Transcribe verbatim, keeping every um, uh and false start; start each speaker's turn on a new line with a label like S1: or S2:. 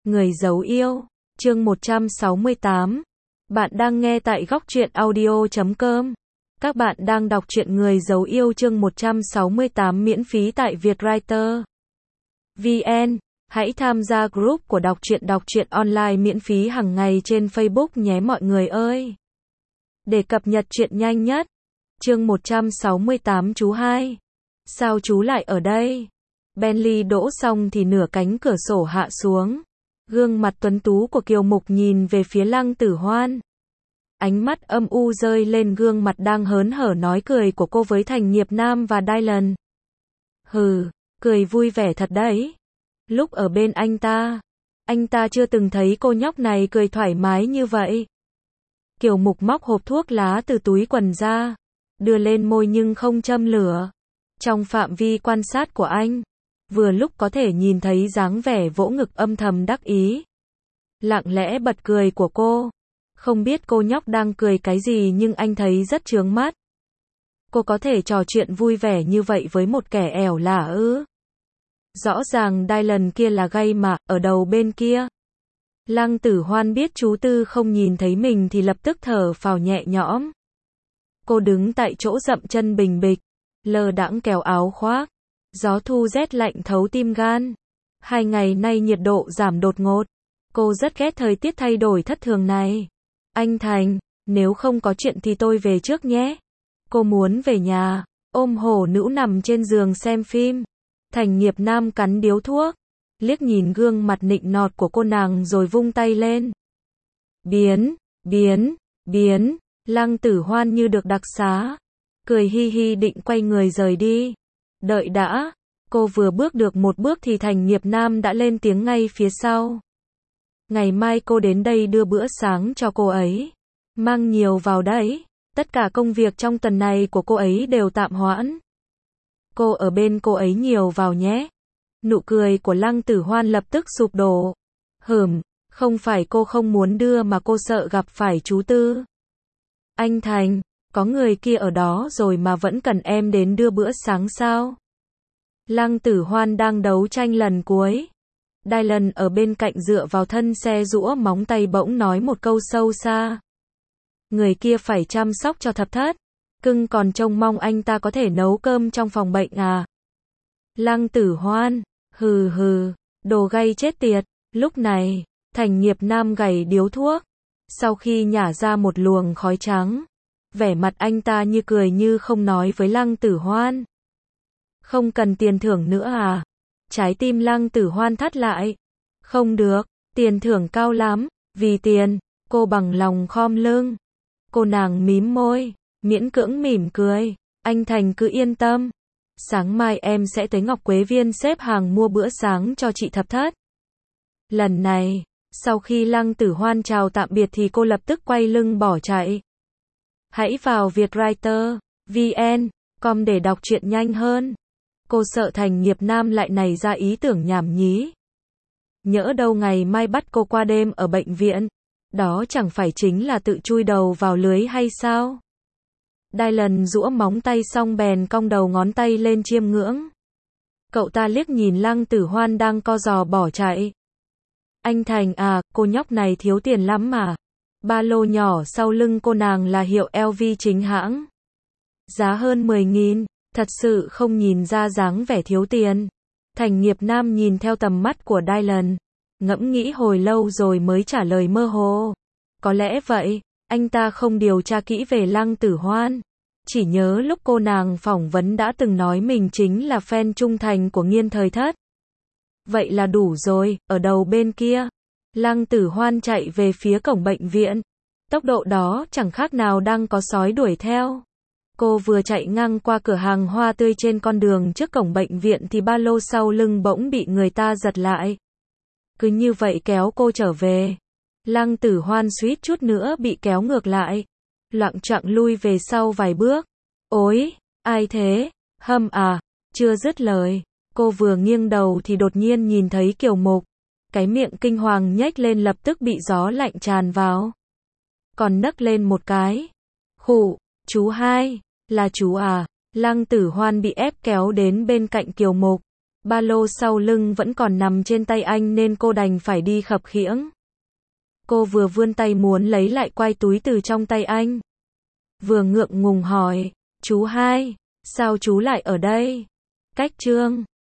S1: Người giấu yêu, chương một trăm sáu mươi tám. Bạn đang nghe tại góc truyện audio chấm com. Các bạn đang đọc truyện Người giấu yêu chương một trăm sáu mươi tám miễn phí tại Vietwriter vê en. Hãy tham gia group của đọc truyện đọc truyện online miễn phí hàng ngày trên Facebook nhé mọi người ơi. Để cập nhật truyện nhanh nhất. Chương một trăm sáu mươi tám chú hai. Sao chú lại ở đây? Bentley đỗ xong thì nửa cánh cửa sổ hạ xuống. Gương mặt tuấn tú của Kiều Mục nhìn về phía Lăng Tử Hoan. Ánh mắt âm u rơi lên gương mặt đang hớn hở nói cười của cô với Thành Nghiệp Nam và Dylan. Hừ, cười vui vẻ thật đấy. Lúc ở bên anh ta, anh ta chưa từng thấy cô nhóc này cười thoải mái như vậy. Kiều Mục móc hộp thuốc lá từ túi quần ra, đưa lên môi nhưng không châm lửa. Trong phạm vi quan sát của anh, vừa lúc có thể nhìn thấy dáng vẻ vỗ ngực âm thầm đắc ý. Lặng lẽ bật cười của cô. Không biết cô nhóc đang cười cái gì nhưng anh thấy rất chướng mắt. Cô có thể trò chuyện vui vẻ như vậy với một kẻ ẻo lả ư? Rõ ràng Dylan kia là gay mà, ở đầu bên kia. Lăng Tử Hoan biết chú Tư không nhìn thấy mình thì lập tức thở phào nhẹ nhõm. Cô đứng tại chỗ dậm chân bình bịch, lơ đãng kéo áo khoác. Gió thu rét lạnh thấu tim gan. Hai ngày nay nhiệt độ giảm đột ngột. Cô rất ghét thời tiết thay đổi thất thường này. Anh Thành, nếu không có chuyện thì tôi về trước nhé. Cô muốn về nhà, ôm hổ nữ nằm trên giường xem phim. Thành Nghiệp Nam cắn điếu thuốc, liếc nhìn gương mặt nịnh nọt của cô nàng rồi vung tay lên. Biến, biến, biến, Lăng Tử Hoan như được đặc xá. Cười hi hi định quay người rời đi. Đợi đã, cô vừa bước được một bước thì Thành Nghiệp Nam đã lên tiếng ngay phía sau. Ngày mai cô đến đây đưa bữa sáng cho cô ấy. Mang nhiều vào đấy, tất cả công việc trong tuần này của cô ấy đều tạm hoãn. Cô ở bên cô ấy nhiều vào nhé. Nụ cười của Lăng Tử Hoan lập tức sụp đổ. Hửm, không phải cô không muốn đưa mà cô sợ gặp phải chú Tư. Anh Thành, có người kia ở đó rồi mà vẫn cần em đến đưa bữa sáng sao? Lăng Tử Hoan đang đấu tranh lần cuối. Dylan ở bên cạnh dựa vào thân xe giũa móng tay bỗng nói một câu sâu xa. Người kia phải chăm sóc cho thập thất. Cưng còn trông mong anh ta có thể nấu cơm trong phòng bệnh à? Lăng Tử Hoan, hừ hừ, đồ gay chết tiệt. Lúc này, Thành Nghiệp Nam gảy điếu thuốc. Sau khi nhả ra một luồng khói trắng, vẻ mặt anh ta như cười như không nói với Lăng Tử Hoan. Không cần tiền thưởng nữa à? Trái tim Lăng Tử Hoan thắt lại. Không được, tiền thưởng cao lắm, vì tiền, cô bằng lòng khom lưng. Cô nàng mím môi, miễn cưỡng mỉm cười. Anh Thành cứ yên tâm. Sáng mai em sẽ tới Ngọc Quế Viên xếp hàng mua bữa sáng cho chị thập thất. Lần này, sau khi Lăng Tử Hoan chào tạm biệt thì cô lập tức quay lưng bỏ chạy. Hãy vào Vietwriter vê en com để đọc truyện nhanh hơn. Cô sợ Thành Nghiệp Nam lại nảy ra ý tưởng nhảm nhí. Nhỡ đâu ngày mai bắt cô qua đêm ở bệnh viện. Đó chẳng phải chính là tự chui đầu vào lưới hay sao? Dylan giũa móng tay xong bèn cong đầu ngón tay lên chiêm ngưỡng. Cậu ta liếc nhìn Lăng Tử Hoan đang co giò bỏ chạy. Anh Thành à, cô nhóc này thiếu tiền lắm mà. Ba lô nhỏ sau lưng cô nàng là hiệu lờ vê chính hãng. Giá hơn mười nghìn, thật sự không nhìn ra dáng vẻ thiếu tiền. Thành Nghiệp Nam nhìn theo tầm mắt của Dylan, ngẫm nghĩ hồi lâu rồi mới trả lời mơ hồ. Có lẽ vậy, anh ta không điều tra kỹ về Lăng Tử Hoan. Chỉ nhớ lúc cô nàng phỏng vấn đã từng nói mình chính là fan trung thành của Nghiên Thời Thất. Vậy là đủ rồi, ở đầu bên kia. Lăng Tử Hoan chạy về phía cổng bệnh viện. Tốc độ đó chẳng khác nào đang có sói đuổi theo. Cô vừa chạy ngang qua cửa hàng hoa tươi trên con đường trước cổng bệnh viện thì ba lô sau lưng bỗng bị người ta giật lại. Cứ như vậy kéo cô trở về. Lăng Tử Hoan suýt chút nữa bị kéo ngược lại. Loạng choạng lui về sau vài bước. Ôi, ai thế? Hâm à? Chưa dứt lời. Cô vừa nghiêng đầu thì đột nhiên nhìn thấy Kiều Mục. Cái miệng kinh hoàng nhếch lên lập tức bị gió lạnh tràn vào. Còn nấc lên một cái. Khụ, chú hai, là chú à? Lăng Tử Hoan bị ép kéo đến bên cạnh Kiều Mục. Ba lô sau lưng vẫn còn nằm trên tay anh nên cô đành phải đi khập khiễng. Cô vừa vươn tay muốn lấy lại quai túi từ trong tay anh. Vừa ngượng ngùng hỏi, chú hai, sao chú lại ở đây? Cách Trương